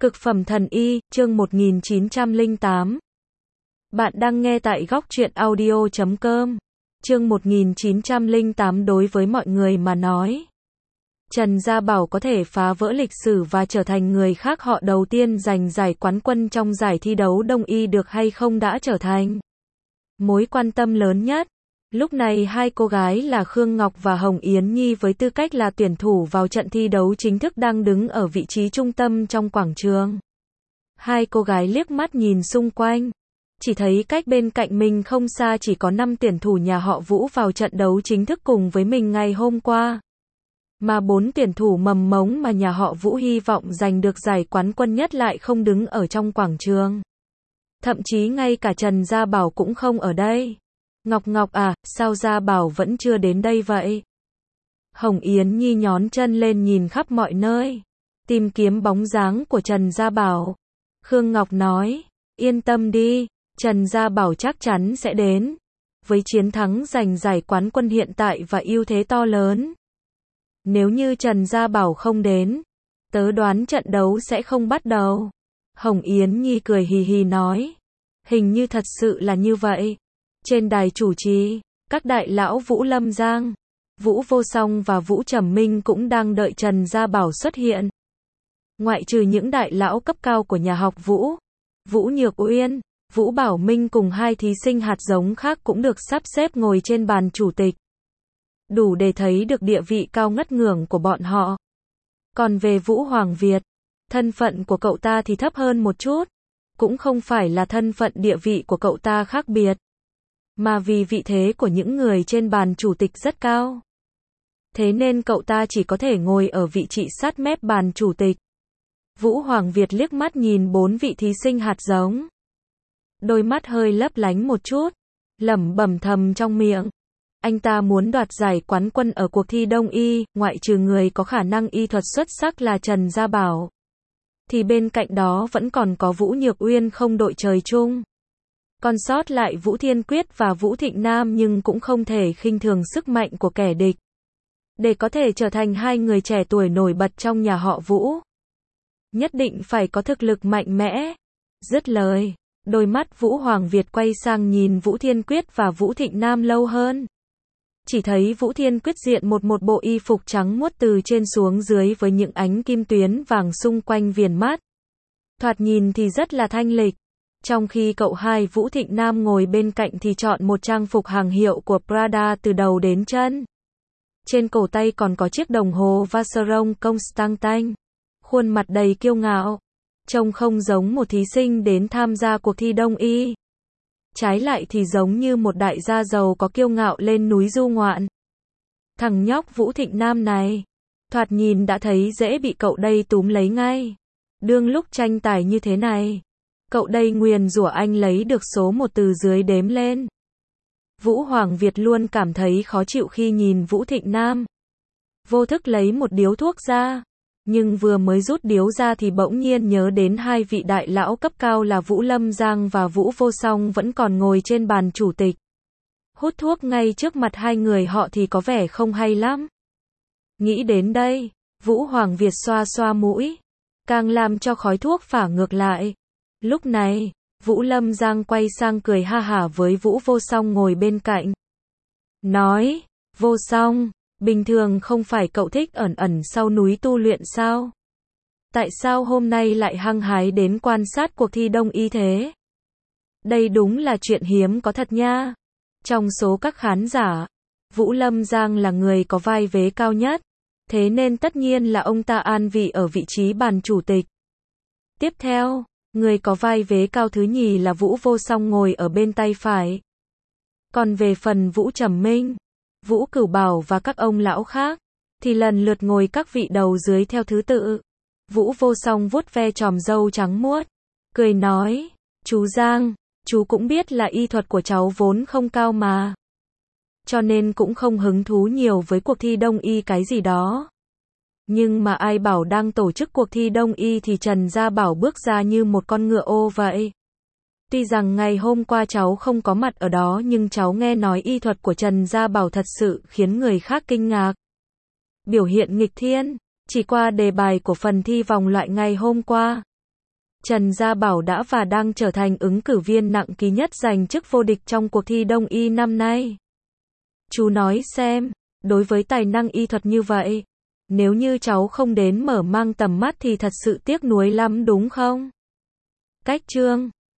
Cực phẩm thần y, chương 1908. Bạn đang nghe tại góc truyện audio.com. Chương 1908. Đối với mọi người mà nói, Trần Gia Bảo có thể phá vỡ lịch sử và trở thành người khác họ đầu tiên giành giải quán quân trong giải thi đấu đông y được hay không đã trở thành mối quan tâm lớn nhất. Lúc này hai cô gái là Khương Ngọc và Hồng Yến Nhi với tư cách là tuyển thủ vào trận thi đấu chính thức đang đứng ở vị trí trung tâm trong quảng trường. Hai cô gái liếc mắt nhìn xung quanh, chỉ thấy cách bên cạnh mình không xa chỉ có 5 tuyển thủ nhà họ Vũ vào trận đấu chính thức cùng với mình ngày hôm qua. Mà 4 tuyển thủ mầm mống mà nhà họ Vũ hy vọng giành được giải quán quân nhất lại không đứng ở trong quảng trường. Thậm chí ngay cả Trần Gia Bảo cũng không ở đây. Ngọc à, sao Gia Bảo vẫn chưa đến đây vậy? Hồng Yến Nhi nhón chân lên nhìn khắp mọi nơi, tìm kiếm bóng dáng của Trần Gia Bảo. Khương Ngọc nói, yên tâm đi, Trần Gia Bảo chắc chắn sẽ đến. Với chiến thắng giành giải quán quân hiện tại và ưu thế to lớn, nếu như Trần Gia Bảo không đến, tớ đoán trận đấu sẽ không bắt đầu. Hồng Yến Nhi cười hì hì nói, hình như thật sự là như vậy. Trên đài chủ trì, các đại lão Vũ Lâm Giang, Vũ Vô Song và Vũ Trầm Minh cũng đang đợi Trần Gia Bảo xuất hiện. Ngoại trừ những đại lão cấp cao của nhà học Vũ, Vũ Nhược Uyên, Vũ Bảo Minh cùng hai thí sinh hạt giống khác cũng được sắp xếp ngồi trên bàn chủ tịch. Đủ để thấy được địa vị cao ngất ngưởng của bọn họ. Còn về Vũ Hoàng Việt, thân phận của cậu ta thì thấp hơn một chút. Cũng không phải là thân phận địa vị của cậu ta khác biệt, mà vì vị thế của những người trên bàn chủ tịch rất cao. Thế nên cậu ta chỉ có thể ngồi ở vị trí sát mép bàn chủ tịch. Vũ Hoàng Việt liếc mắt nhìn 4 vị thí sinh hạt giống. Đôi mắt hơi lấp lánh một chút, lẩm bẩm thầm trong miệng. Anh ta muốn đoạt giải quán quân ở cuộc thi đông y, ngoại trừ người có khả năng y thuật xuất sắc là Trần Gia Bảo, thì bên cạnh đó vẫn còn có Vũ Nhược Uyên không đội trời chung. Còn sót lại Vũ Thiên Quyết và Vũ Thịnh Nam, nhưng cũng không thể khinh thường sức mạnh của kẻ địch. Để có thể trở thành hai người trẻ tuổi nổi bật trong nhà họ Vũ, nhất định phải có thực lực mạnh mẽ. Dứt lời, đôi mắt Vũ Hoàng Việt quay sang nhìn Vũ Thiên Quyết và Vũ Thịnh Nam lâu hơn. Chỉ thấy Vũ Thiên Quyết diện một bộ y phục trắng muốt từ trên xuống dưới với những ánh kim tuyến vàng xung quanh viền mắt. Thoạt nhìn thì rất là thanh lịch. Trong khi cậu hai Vũ Thịnh Nam ngồi bên cạnh thì chọn một trang phục hàng hiệu của Prada từ đầu đến chân. Trên cổ tay còn có chiếc đồng hồ Vacheron Constantin. Khuôn mặt đầy kiêu ngạo, trông không giống một thí sinh đến tham gia cuộc thi đông y. Trái lại thì giống như một đại gia giàu có kiêu ngạo lên núi du ngoạn. Thằng nhóc Vũ Thịnh Nam này, thoạt nhìn đã thấy dễ bị cậu đây túm lấy ngay. Đương lúc tranh tài như thế này, cậu đây nguyền rủa anh lấy được số 1 từ dưới đếm lên. Vũ Hoàng Việt luôn cảm thấy khó chịu khi nhìn Vũ Thịnh Nam. Vô thức lấy một điếu thuốc ra, nhưng vừa mới rút điếu ra thì bỗng nhiên nhớ đến hai vị đại lão cấp cao là Vũ Lâm Giang và Vũ Vô Song vẫn còn ngồi trên bàn chủ tịch. Hút thuốc ngay trước mặt hai người họ thì có vẻ không hay lắm. Nghĩ đến đây, Vũ Hoàng Việt xoa xoa mũi, càng làm cho khói thuốc phả ngược lại. Lúc này, Vũ Lâm Giang quay sang cười ha hả với Vũ Vô Song ngồi bên cạnh. Nói, Vô Song, bình thường không phải cậu thích ẩn ẩn sau núi tu luyện sao? Tại sao hôm nay lại hăng hái đến quan sát cuộc thi đông y thế? Đây đúng là chuyện hiếm có thật nha. Trong số các khán giả, Vũ Lâm Giang là người có vai vế cao nhất, thế nên tất nhiên là ông ta an vị ở vị trí bàn chủ tịch. Tiếp theo, người có vai vế cao thứ nhì là Vũ Vô Song ngồi ở bên tay phải. Còn về phần Vũ Trầm Minh, Vũ Cửu Bảo và các ông lão khác, thì lần lượt ngồi các vị đầu dưới theo thứ tự. Vũ Vô Song vuốt ve chòm râu trắng muốt, cười nói, chú Giang, chú cũng biết là y thuật của cháu vốn không cao mà. Cho nên cũng không hứng thú nhiều với cuộc thi đông y cái gì đó. Nhưng mà ai bảo đang tổ chức cuộc thi đông y thì Trần Gia Bảo bước ra như một con ngựa ô vậy. Tuy rằng ngày hôm qua cháu không có mặt ở đó nhưng cháu nghe nói y thuật của Trần Gia Bảo thật sự khiến người khác kinh ngạc. Biểu hiện nghịch thiên, chỉ qua đề bài của phần thi vòng loại ngày hôm qua, Trần Gia Bảo đã và đang trở thành ứng cử viên nặng ký nhất giành chức vô địch trong cuộc thi Đông y năm nay. Chú nói xem, đối với tài năng y thuật như vậy, nếu như cháu không đến mở mang tầm mắt thì thật sự tiếc nuối lắm đúng không? Cách chương